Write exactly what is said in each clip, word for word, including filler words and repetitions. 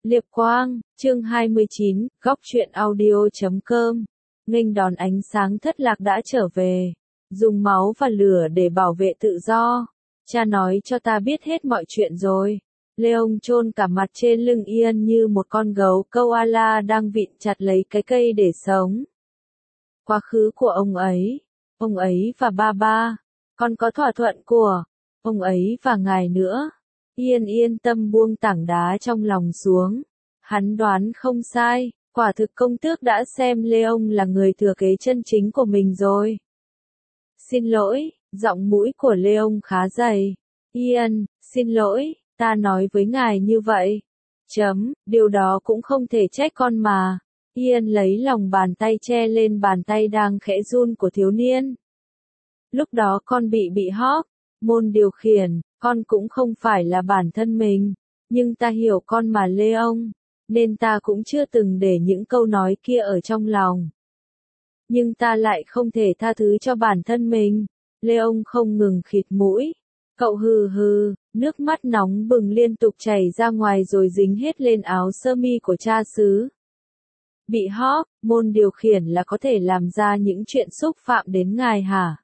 Liệp Quang, chương hai mươi chín, góc truyện audio chấm com. Nghênh đón ánh sáng thất lạc đã trở về. Dùng máu và lửa để bảo vệ tự do. Cha nói cho ta biết hết mọi chuyện rồi. Leon chôn cả mặt trên lưng Ian như một con gấu koala đang vịn chặt lấy cái cây để sống. Quá khứ của ông ấy. Ông ấy và ba ba. Còn có thỏa thuận của ông ấy và ngài nữa. Ian yên tâm buông tảng đá trong lòng xuống. Hắn đoán không sai, quả thực công tước đã xem Leon là người thừa kế chân chính của mình rồi. Xin lỗi, giọng mũi của Leon khá dày. Ian, xin lỗi, ta nói với ngài như vậy. Chấm, điều đó cũng không thể trách con mà. Ian lấy lòng bàn tay che lên bàn tay đang khẽ run của thiếu niên. Lúc đó con bị bị hóc, môn điều khiển, con cũng không phải là bản thân mình, nhưng ta hiểu con mà Leon, nên ta cũng chưa từng để những câu nói kia ở trong lòng. Nhưng ta lại không thể tha thứ cho bản thân mình. Leon không ngừng khịt mũi. Cậu hừ hừ, nước mắt nóng bừng liên tục chảy ra ngoài rồi dính hết lên áo sơ mi của cha xứ. Bị hóc, môn điều khiển là có thể làm ra những chuyện xúc phạm đến ngài hả?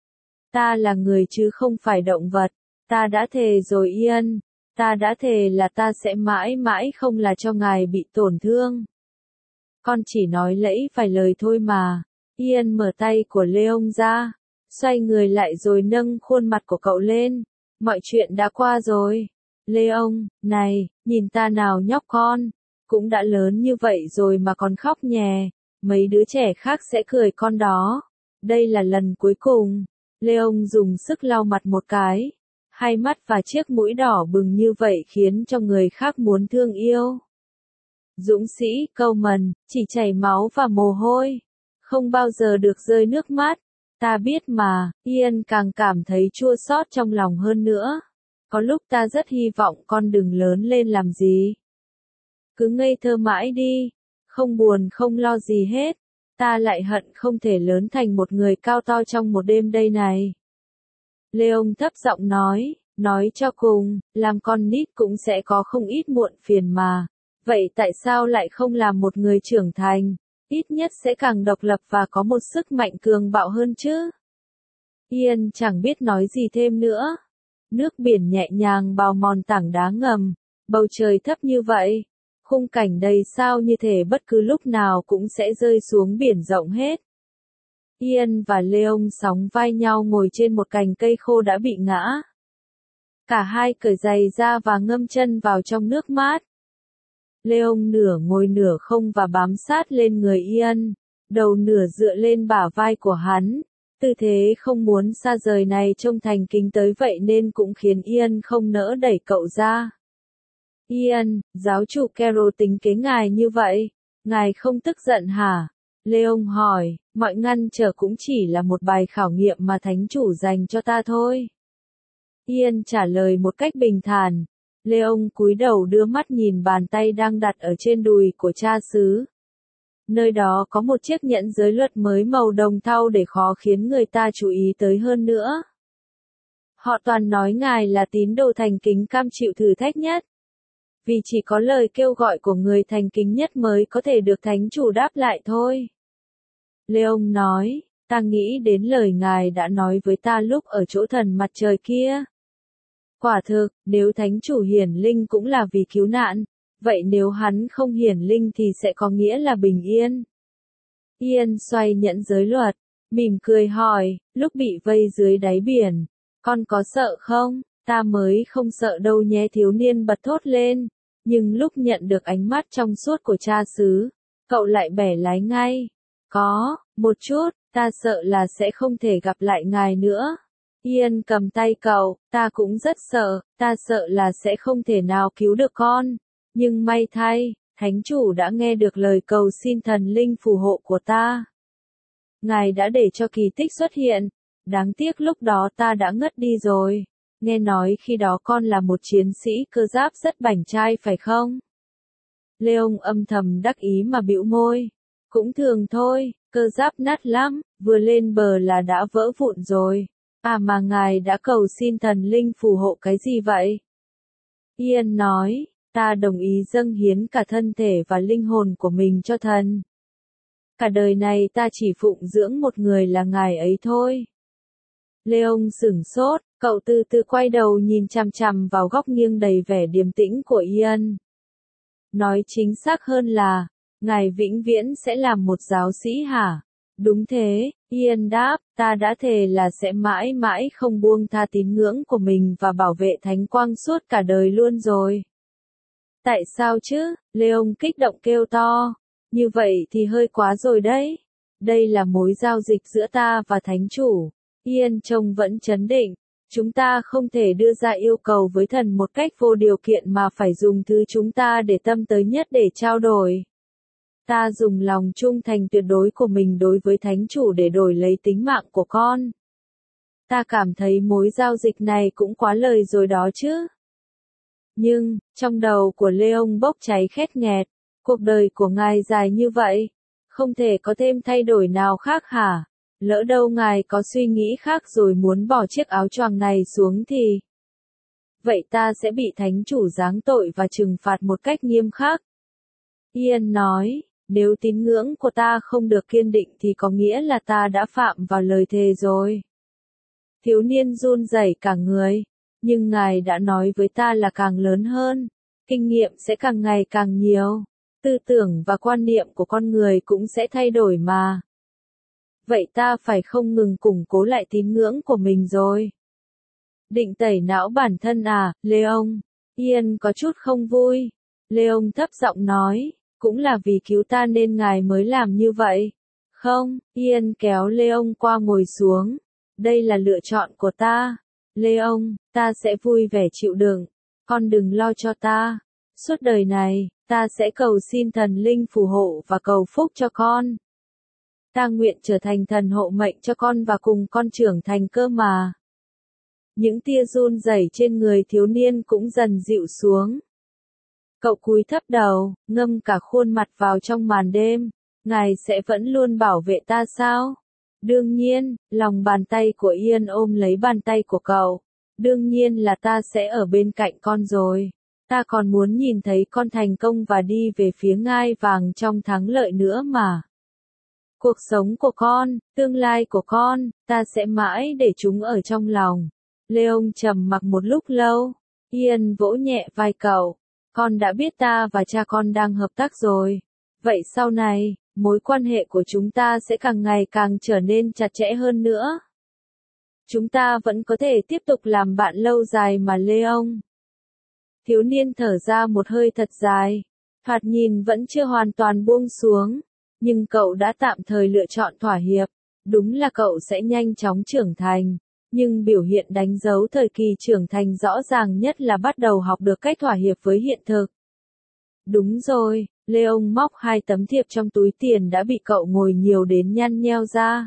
Ta là người chứ không phải động vật. Ta đã thề rồi Ian. Ta đã thề là ta sẽ mãi mãi không là cho ngài bị tổn thương. Con chỉ nói lẫy vài lời thôi mà. Ian mở tay của Leon ra. Xoay người lại rồi nâng khuôn mặt của cậu lên. Mọi chuyện đã qua rồi. Leon, này, nhìn ta nào nhóc con. Cũng đã lớn như vậy rồi mà còn khóc nhè. Mấy đứa trẻ khác sẽ cười con đó. Đây là lần cuối cùng. Leon dùng sức lau mặt một cái. Hai mắt và chiếc mũi đỏ bừng như vậy khiến cho người khác muốn thương yêu. Dũng sĩ, Coleman, chỉ chảy máu và mồ hôi. Không bao giờ được rơi nước mắt. Ta biết mà, Ian càng cảm thấy chua xót trong lòng hơn nữa. Có lúc ta rất hy vọng con đừng lớn lên làm gì. Cứ ngây thơ mãi đi. Không buồn không lo gì hết. Ta lại hận không thể lớn thành một người cao to trong một đêm đây này. Leon thấp giọng nói, nói cho cùng, làm con nít cũng sẽ có không ít muộn phiền mà. Vậy tại sao lại không làm một người trưởng thành? Ít nhất sẽ càng độc lập và có một sức mạnh cường bạo hơn chứ. Ian chẳng biết nói gì thêm nữa. Nước biển nhẹ nhàng bào mòn tảng đá ngầm, bầu trời thấp như vậy. Khung cảnh đầy sao như thể bất cứ lúc nào cũng sẽ rơi xuống biển rộng hết. Ian và Leon sóng vai nhau ngồi trên một cành cây khô đã bị ngã. Cả hai cởi giày ra và ngâm chân vào trong nước mát. Leon nửa ngồi nửa không và bám sát lên người Ian, đầu nửa dựa lên bả vai của hắn. Tư thế không muốn xa rời này trông thành kính tới vậy nên cũng khiến Ian không nỡ đẩy cậu ra. Ian, giáo chủ Carol tính kế ngài như vậy, ngài không tức giận hả? Leon hỏi, mọi ngăn trở cũng chỉ là một bài khảo nghiệm mà thánh chủ dành cho ta thôi. Ian trả lời một cách bình thản. Leon cúi đầu đưa mắt nhìn bàn tay đang đặt ở trên đùi của cha xứ. Nơi đó có một chiếc nhẫn giới luật mới màu đồng thau để khó khiến người ta chú ý tới hơn nữa. Họ toàn nói ngài là tín đồ thành kính cam chịu thử thách nhất. Vì chỉ có lời kêu gọi của người thành kính nhất mới có thể được thánh chủ đáp lại thôi. Leon nói, ta nghĩ đến lời ngài đã nói với ta lúc ở chỗ thần mặt trời kia. Quả thực, nếu thánh chủ hiển linh cũng là vì cứu nạn, vậy nếu hắn không hiển linh thì sẽ có nghĩa là bình yên. Ian xoay nhẫn giới luật, mỉm cười hỏi, lúc bị vây dưới đáy biển, con có sợ không? Ta mới không sợ đâu nhé, thiếu niên bật thốt lên, nhưng lúc nhận được ánh mắt trong suốt của cha xứ, cậu lại bẻ lái ngay. Có, một chút, ta sợ là sẽ không thể gặp lại ngài nữa. Ian cầm tay cậu, ta cũng rất sợ, ta sợ là sẽ không thể nào cứu được con. Nhưng may thay, thánh chủ đã nghe được lời cầu xin thần linh phù hộ của ta. Ngài đã để cho kỳ tích xuất hiện, đáng tiếc lúc đó ta đã ngất đi rồi. Nghe nói khi đó con là một chiến sĩ cơ giáp rất bảnh trai phải không? Leon âm thầm đắc ý mà bĩu môi. Cũng thường thôi, cơ giáp nát lắm, vừa lên bờ là đã vỡ vụn rồi. À mà ngài đã cầu xin thần linh phù hộ cái gì vậy? Ian nói, Ta đồng ý dâng hiến cả thân thể và linh hồn của mình cho thần. Cả đời này ta chỉ phụng dưỡng một người là ngài ấy thôi. Leon sửng sốt, cậu từ từ quay đầu nhìn chằm chằm vào góc nghiêng đầy vẻ điềm tĩnh của Ian. Nói chính xác hơn là, ngài vĩnh viễn sẽ làm một giáo sĩ hả? Đúng thế, Ian đáp, ta đã thề là sẽ mãi mãi không buông tha tín ngưỡng của mình và bảo vệ thánh quang suốt cả đời luôn rồi. Tại sao chứ? Leon kích động kêu to. Như vậy thì hơi quá rồi đấy. Đây là mối giao dịch giữa ta và thánh chủ. Ian trông vẫn trấn định. Chúng ta không thể đưa ra yêu cầu với thần một cách vô điều kiện mà phải dùng thứ chúng ta để tâm tới nhất để trao đổi. Ta dùng lòng trung thành tuyệt đối của mình đối với thánh chủ để đổi lấy tính mạng của con. Ta cảm thấy mối giao dịch này cũng quá lời rồi đó chứ. Nhưng, trong đầu của Leon bốc cháy khét nghẹt. Cuộc đời của ngài dài như vậy. Không thể có thêm thay đổi nào khác hả? Lỡ đâu ngài có suy nghĩ khác rồi muốn bỏ chiếc áo choàng này xuống thì... Vậy ta sẽ bị thánh chủ giáng tội và trừng phạt một cách nghiêm khắc. Ian nói, nếu tín ngưỡng của ta không được kiên định thì có nghĩa là ta đã phạm vào lời thề rồi. Thiếu niên run rẩy cả người, nhưng ngài đã nói với ta là càng lớn hơn, kinh nghiệm sẽ càng ngày càng nhiều, tư tưởng và quan niệm của con người cũng sẽ thay đổi mà. Vậy ta phải không ngừng củng cố lại tín ngưỡng của mình rồi. Định tẩy não bản thân à, Leon? Ian có chút không vui. Leon thấp giọng nói, cũng là vì cứu ta nên ngài mới làm như vậy. Không, Ian kéo Leon qua ngồi xuống. Đây là lựa chọn của ta. Leon, ta sẽ vui vẻ chịu đựng. Con đừng lo cho ta. Suốt đời này, ta sẽ cầu xin thần linh phù hộ và cầu phúc cho con. Ta nguyện trở thành thần hộ mệnh cho con và cùng con trưởng thành cơ mà. Những tia run rẩy trên người thiếu niên cũng dần dịu xuống. Cậu cúi thấp đầu, ngâm cả khuôn mặt vào trong màn đêm. Ngài sẽ vẫn luôn bảo vệ ta sao? Đương nhiên, lòng bàn tay của Ian ôm lấy bàn tay của cậu. Đương nhiên là ta sẽ ở bên cạnh con rồi. Ta còn muốn nhìn thấy con thành công và đi về phía ngai vàng trong thắng lợi nữa mà. Cuộc sống của con, tương lai của con, ta sẽ mãi để chúng ở trong lòng. Leon trầm mặc một lúc lâu. Ian vỗ nhẹ vai cậu. Con đã biết ta và cha con đang hợp tác rồi. Vậy sau này, mối quan hệ của chúng ta sẽ càng ngày càng trở nên chặt chẽ hơn nữa. Chúng ta vẫn có thể tiếp tục làm bạn lâu dài mà Leon. Thiếu niên thở ra một hơi thật dài. Thoạt nhìn vẫn chưa hoàn toàn buông xuống. Nhưng cậu đã tạm thời lựa chọn thỏa hiệp. Đúng là cậu sẽ nhanh chóng trưởng thành. Nhưng biểu hiện đánh dấu thời kỳ trưởng thành rõ ràng nhất là bắt đầu học được cách thỏa hiệp với hiện thực. Đúng rồi, Leon móc hai tấm thiệp trong túi tiền đã bị cậu ngồi nhiều đến nhăn nheo ra.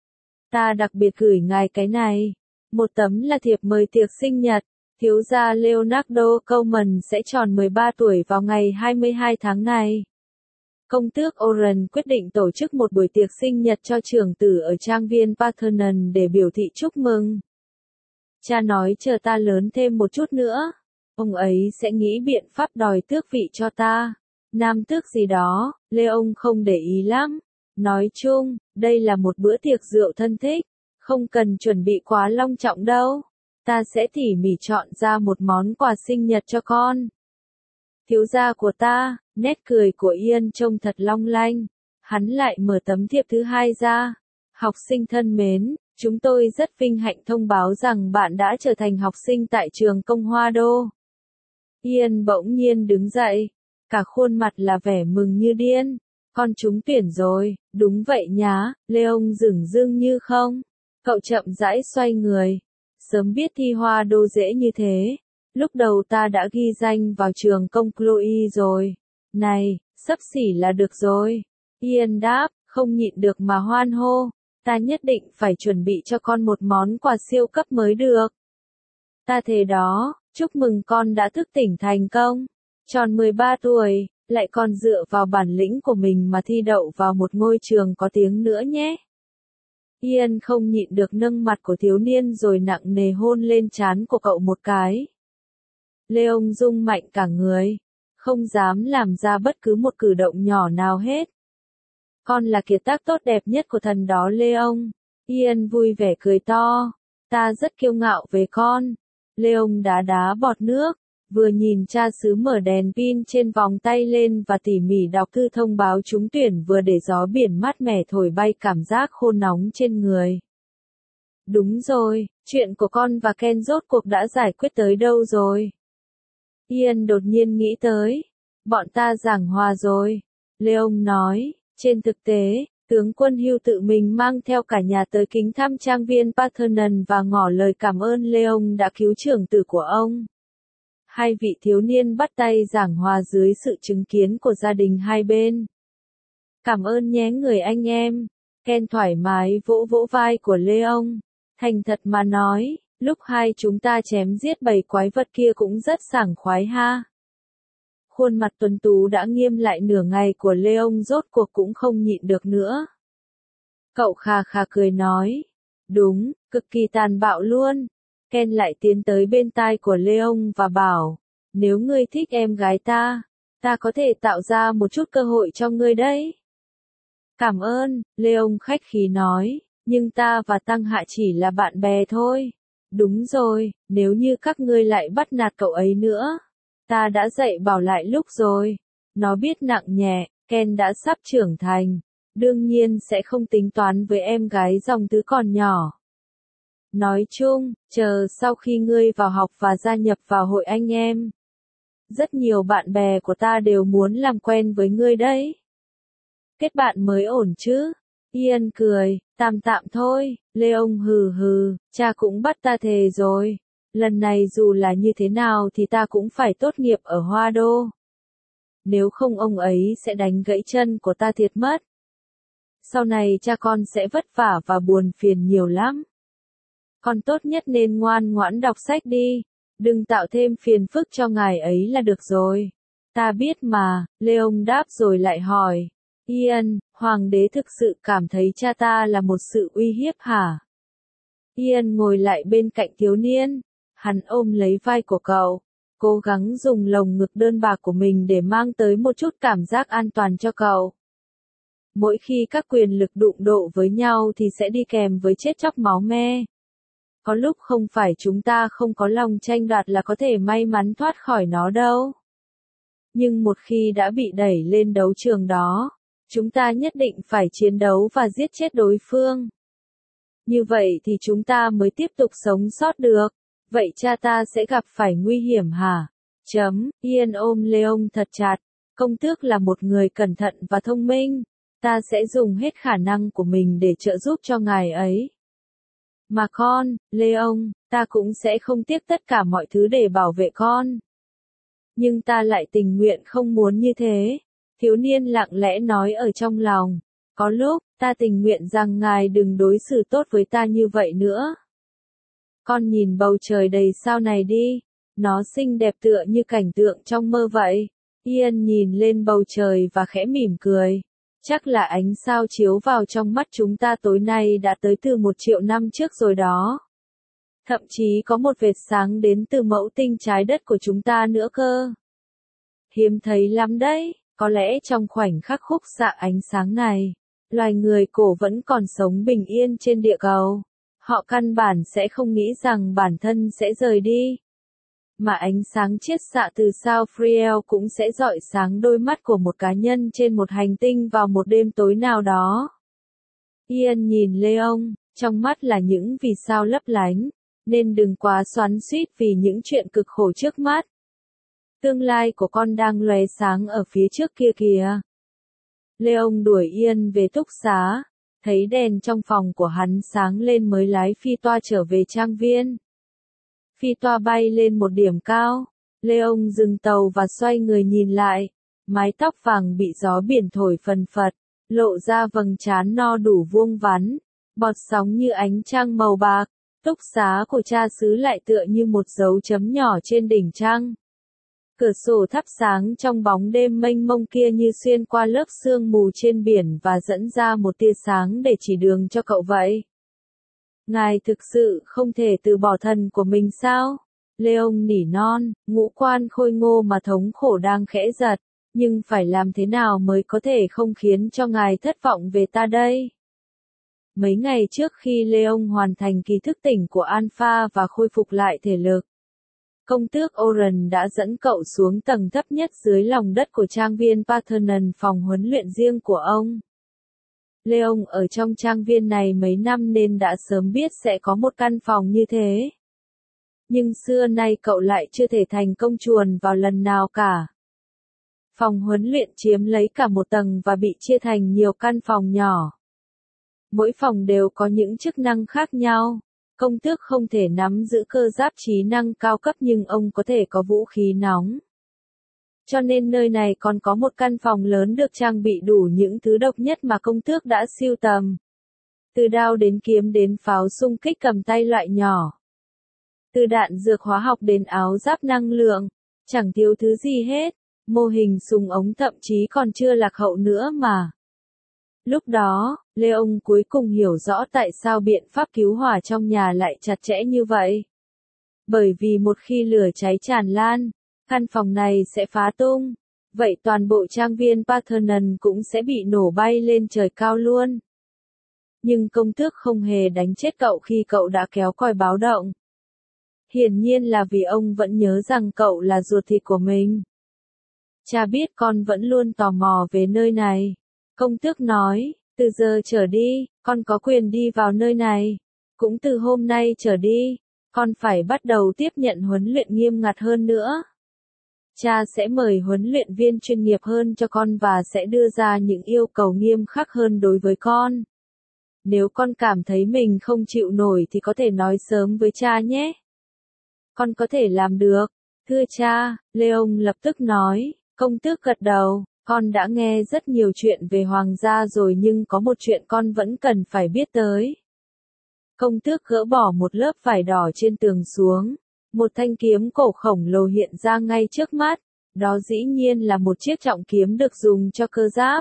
Ta đặc biệt gửi ngài cái này. Một tấm là thiệp mời tiệc sinh nhật. Thiếu gia Leonardo Coleman sẽ tròn mười ba tuổi vào ngày hai mươi hai tháng này. Công tước Oren quyết định tổ chức một buổi tiệc sinh nhật cho trưởng tử ở trang viên Parthenon để biểu thị chúc mừng. Cha nói chờ ta lớn thêm một chút nữa, ông ấy sẽ nghĩ biện pháp đòi tước vị cho ta. Nam tước gì đó, Leon không để ý lắm. Nói chung, đây là một bữa tiệc rượu thân thích, không cần chuẩn bị quá long trọng đâu. Ta sẽ tỉ mỉ chọn ra một món quà sinh nhật cho con. Thiếu gia của ta, nét cười của Ian trông thật long lanh. Hắn lại mở tấm thiệp thứ hai ra. Học sinh thân mến, chúng tôi rất vinh hạnh thông báo rằng bạn đã trở thành học sinh tại trường Công Hoa Đô. Ian bỗng nhiên đứng dậy. Cả khuôn mặt là vẻ mừng như điên. Con trúng tuyển rồi, đúng vậy nhá, Leon dửng dưng như không. Cậu chậm rãi xoay người. Sớm biết thi Hoa Đô dễ như thế. Lúc đầu ta đã ghi danh vào trường công Chloe rồi. Này, xấp xỉ là được rồi. Ian đáp, không nhịn được mà hoan hô. Ta nhất định phải chuẩn bị cho con một món quà siêu cấp mới được. Ta thề đó, chúc mừng con đã thức tỉnh thành công. Tròn mười ba tuổi, lại còn dựa vào bản lĩnh của mình mà thi đậu vào một ngôi trường có tiếng nữa nhé. Ian không nhịn được nâng mặt của thiếu niên rồi nặng nề hôn lên trán của cậu một cái. Leon rung mạnh cả người. không dám làm ra bất cứ một cử động nhỏ nào hết. Con là kiệt tác tốt đẹp nhất của thần đó Leon. Ian vui vẻ cười to. Ta rất kiêu ngạo về con. Leon đá đá bọt nước, vừa nhìn cha xứ mở đèn pin trên vòng tay lên và tỉ mỉ đọc thư thông báo trúng tuyển vừa để gió biển mát mẻ thổi bay cảm giác khô nóng trên người. Đúng rồi, chuyện của con và Ken rốt cuộc đã giải quyết tới đâu rồi? Ian đột nhiên nghĩ tới. Bọn ta giảng hòa rồi. Leon nói, trên thực tế, tướng quân Hugh tự mình mang theo cả nhà tới kính thăm trang viên Parthenon và ngỏ lời cảm ơn Leon đã cứu trưởng tử của ông. Hai vị thiếu niên bắt tay giảng hòa dưới sự chứng kiến của gia đình hai bên. Cảm ơn nhé người anh em. Ken thoải mái vỗ vỗ vai của Leon. Thành thật mà nói, lúc hai chúng ta chém giết bầy quái vật kia cũng rất sảng khoái ha. Khuôn mặt tuấn tú đã nghiêm lại nửa ngày của Leon rốt cuộc cũng không nhịn được nữa. Cậu khà khà cười nói. Đúng, cực kỳ tàn bạo luôn. Ken lại tiến tới bên tai của Leon và bảo, nếu ngươi thích em gái ta, ta có thể tạo ra một chút cơ hội cho ngươi đấy. Cảm ơn, Leon khách khí nói, nhưng ta và Tăng Hạ chỉ là bạn bè thôi. Đúng rồi, nếu như các ngươi lại bắt nạt cậu ấy nữa. Ta đã dạy bảo lại lúc rồi. Nó biết nặng nhẹ, Ken đã sắp trưởng thành. Đương nhiên sẽ không tính toán với em gái dòng tứ còn nhỏ. Nói chung, chờ sau khi ngươi vào học và gia nhập vào hội anh em. Rất nhiều bạn bè của ta đều muốn làm quen với ngươi đấy. Kết bạn mới ổn chứ? Ian cười, tạm tạm thôi. Leon hừ hừ, cha cũng bắt ta thề rồi. Lần này dù là như thế nào thì ta cũng phải tốt nghiệp ở Hoa Đô. Nếu không ông ấy sẽ đánh gãy chân của ta thiệt mất. Sau này cha con sẽ vất vả và buồn phiền nhiều lắm. Con tốt nhất nên ngoan ngoãn đọc sách đi. Đừng tạo thêm phiền phức cho ngài ấy là được rồi. Ta biết mà, Leon đáp rồi lại hỏi. Ian, hoàng đế thực sự cảm thấy cha ta là một sự uy hiếp hả? Ian ngồi lại bên cạnh thiếu niên. Hắn ôm lấy vai của cậu, cố gắng dùng lồng ngực đơn bạc của mình để mang tới một chút cảm giác an toàn cho cậu. Mỗi khi các quyền lực đụng độ với nhau thì sẽ đi kèm với chết chóc máu me. Có lúc không phải chúng ta không có lòng tranh đoạt là có thể may mắn thoát khỏi nó đâu. Nhưng một khi đã bị đẩy lên đấu trường đó, chúng ta nhất định phải chiến đấu và giết chết đối phương. Như vậy thì chúng ta mới tiếp tục sống sót được. Vậy cha ta sẽ gặp phải nguy hiểm hả? Chấm, Ian ôm Leon thật chặt. Công tước là một người cẩn thận và thông minh. Ta sẽ dùng hết khả năng của mình để trợ giúp cho ngài ấy. Mà con, Leon, ta cũng sẽ không tiếc tất cả mọi thứ để bảo vệ con. Nhưng ta lại tình nguyện không muốn như thế. Thiếu niên lặng lẽ nói ở trong lòng. Có lúc, ta tình nguyện rằng ngài đừng đối xử tốt với ta như vậy nữa. Con nhìn bầu trời đầy sao này đi. Nó xinh đẹp tựa như cảnh tượng trong mơ vậy. Ian nhìn lên bầu trời và khẽ mỉm cười. Chắc là ánh sao chiếu vào trong mắt chúng ta tối nay đã tới từ một triệu năm trước rồi đó. Thậm chí có một vệt sáng đến từ mẫu tinh trái đất của chúng ta nữa cơ. Hiếm thấy lắm đấy, có lẽ trong khoảnh khắc khúc xạ ánh sáng này, loài người cổ vẫn còn sống bình yên trên địa cầu. Họ căn bản sẽ không nghĩ rằng bản thân sẽ rời đi. Mà ánh sáng chiết xạ từ sao Friel cũng sẽ rọi sáng đôi mắt của một cá nhân trên một hành tinh vào một đêm tối nào đó. Ian nhìn Leon, trong mắt là những vì sao lấp lánh, nên đừng quá xoắn xuýt vì những chuyện cực khổ trước mắt. Tương lai của con đang lóe sáng ở phía trước kia kìa. Leon đuổi Ian về túc xá, thấy đèn trong phòng của hắn sáng lên mới lái phi toa trở về trang viên. Phi toa bay lên một điểm cao, Leon dừng tàu và xoay người nhìn lại, mái tóc vàng bị gió biển thổi phần phật, lộ ra vầng trán no đủ vuông vắn, bọt sóng như ánh trăng màu bạc, túc xá của cha xứ lại tựa như một dấu chấm nhỏ trên đỉnh trăng. Cửa sổ thắp sáng trong bóng đêm mênh mông kia như xuyên qua lớp sương mù trên biển và dẫn ra một tia sáng để chỉ đường cho cậu vậy. Ngài thực sự không thể từ bỏ thần của mình sao? Leon nỉ non, ngũ quan khôi ngô mà thống khổ đang khẽ giật, nhưng phải làm thế nào mới có thể không khiến cho ngài thất vọng về ta đây? Mấy ngày trước khi Leon hoàn thành kỳ thức tỉnh của Alpha và khôi phục lại thể lực, công tước Oren đã dẫn cậu xuống tầng thấp nhất dưới lòng đất của trang viên Parthenon, phòng huấn luyện riêng của ông. Leon ở trong trang viên này mấy năm nên đã sớm biết sẽ có một căn phòng như thế. Nhưng xưa nay cậu lại chưa thể thành công chuồn vào lần nào cả. Phòng huấn luyện chiếm lấy cả một tầng và bị chia thành nhiều căn phòng nhỏ. Mỗi phòng đều có những chức năng khác nhau. Công tước không thể nắm giữ cơ giáp trí năng cao cấp nhưng ông có thể có vũ khí nóng. Cho nên nơi này còn có một căn phòng lớn được trang bị đủ những thứ độc nhất mà công tước đã sưu tầm. Từ đao đến kiếm đến pháo xung kích cầm tay loại nhỏ. Từ đạn dược hóa học đến áo giáp năng lượng, chẳng thiếu thứ gì hết. Mô hình súng ống thậm chí còn chưa lạc hậu nữa mà. Lúc đó, Leon cuối cùng hiểu rõ tại sao biện pháp cứu hỏa trong nhà lại chặt chẽ như vậy. Bởi vì một khi lửa cháy tràn lan, căn phòng này sẽ phá tung. Vậy toàn bộ trang viên Parthenon cũng sẽ bị nổ bay lên trời cao luôn. Nhưng công tước không hề đánh chết cậu khi cậu đã kéo còi báo động. Hiển nhiên là vì ông vẫn nhớ rằng cậu là ruột thịt của mình. Cha biết con vẫn luôn tò mò về nơi này. Công tước nói, từ giờ trở đi, con có quyền đi vào nơi này. Cũng từ hôm nay trở đi, con phải bắt đầu tiếp nhận huấn luyện nghiêm ngặt hơn nữa. Cha sẽ mời huấn luyện viên chuyên nghiệp hơn cho con và sẽ đưa ra những yêu cầu nghiêm khắc hơn đối với con. Nếu con cảm thấy mình không chịu nổi thì có thể nói sớm với cha nhé. Con có thể làm được. Thưa cha, Leon lập tức nói. Công tước gật đầu, con đã nghe rất nhiều chuyện về hoàng gia rồi nhưng có một chuyện con vẫn cần phải biết tới. Công tước gỡ bỏ một lớp vải đỏ trên tường xuống. Một thanh kiếm cổ khổng lồ hiện ra ngay trước mắt. Đó dĩ nhiên là một chiếc trọng kiếm được dùng cho cơ giáp.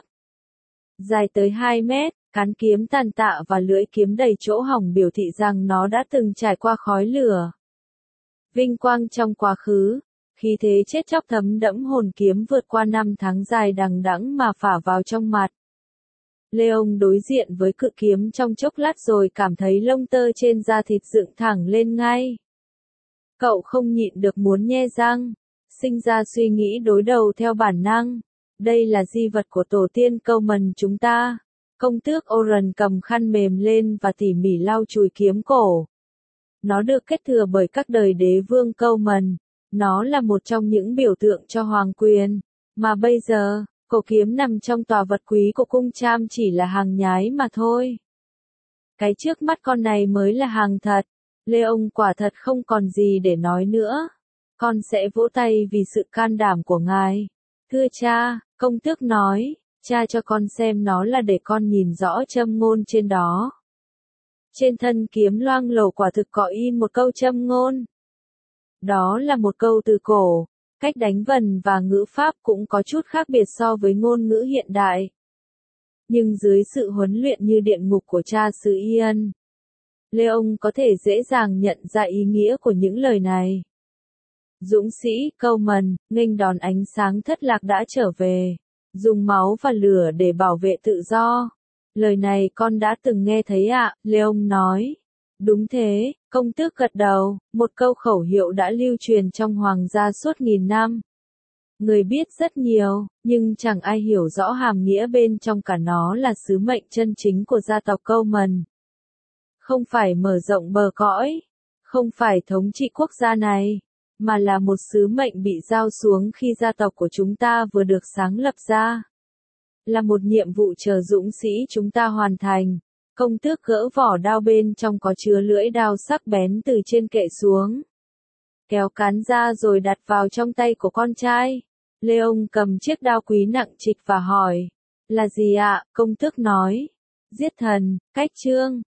Dài tới hai mét, cán kiếm tàn tạ và lưỡi kiếm đầy chỗ hỏng biểu thị rằng nó đã từng trải qua khói lửa. Vinh quang trong quá khứ. Khí thế chết chóc thấm đẫm hồn kiếm vượt qua năm tháng dài đằng đẵng mà phả vào trong mặt. Leon đối diện với cự kiếm trong chốc lát rồi cảm thấy lông tơ trên da thịt dựng thẳng lên ngay. Cậu không nhịn được muốn nhe răng, sinh ra suy nghĩ đối đầu theo bản năng. Đây là di vật của tổ tiên Coleman chúng ta. Công tước Oren cầm khăn mềm lên và tỉ mỉ lau chùi kiếm cổ. Nó được kết thừa bởi các đời đế vương Coleman. Nó là một trong những biểu tượng cho hoàng quyền, mà bây giờ, cổ kiếm nằm trong tòa vật quý của cung Cham chỉ là hàng nhái mà thôi. Cái trước mắt con này mới là hàng thật. Leon quả thật không còn gì để nói nữa. Con sẽ vỗ tay vì sự can đảm của ngài. Thưa cha, công tước nói, cha cho con xem nó là để con nhìn rõ châm ngôn trên đó. Trên thân kiếm loang lổ quả thực có in một câu châm ngôn. Đó là một câu từ cổ, cách đánh vần và ngữ pháp cũng có chút khác biệt so với ngôn ngữ hiện đại. Nhưng dưới sự huấn luyện như điện ngục của cha xứ Ian, Leon có thể dễ dàng nhận ra ý nghĩa của những lời này. Dũng sĩ Coleman, nghênh đón ánh sáng thất lạc đã trở về, dùng máu và lửa để bảo vệ tự do. Lời này con đã từng nghe thấy ạ, à, Leon nói. Đúng thế, công tước gật đầu, một câu khẩu hiệu đã lưu truyền trong hoàng gia suốt nghìn năm. Người biết rất nhiều, nhưng chẳng ai hiểu rõ hàm nghĩa bên trong cả nó là sứ mệnh chân chính của gia tộc Coleman. Không phải mở rộng bờ cõi, không phải thống trị quốc gia này, mà là một sứ mệnh bị giao xuống khi gia tộc của chúng ta vừa được sáng lập ra. Là một nhiệm vụ chờ dũng sĩ chúng ta hoàn thành. Công tước gỡ vỏ đao bên trong có chứa lưỡi đao sắc bén từ trên kệ xuống. Kéo cán ra rồi đặt vào trong tay của con trai. Leon cầm chiếc đao quý nặng trịch và hỏi. Là gì ạ? Công tước nói. Giết thần, cách chương.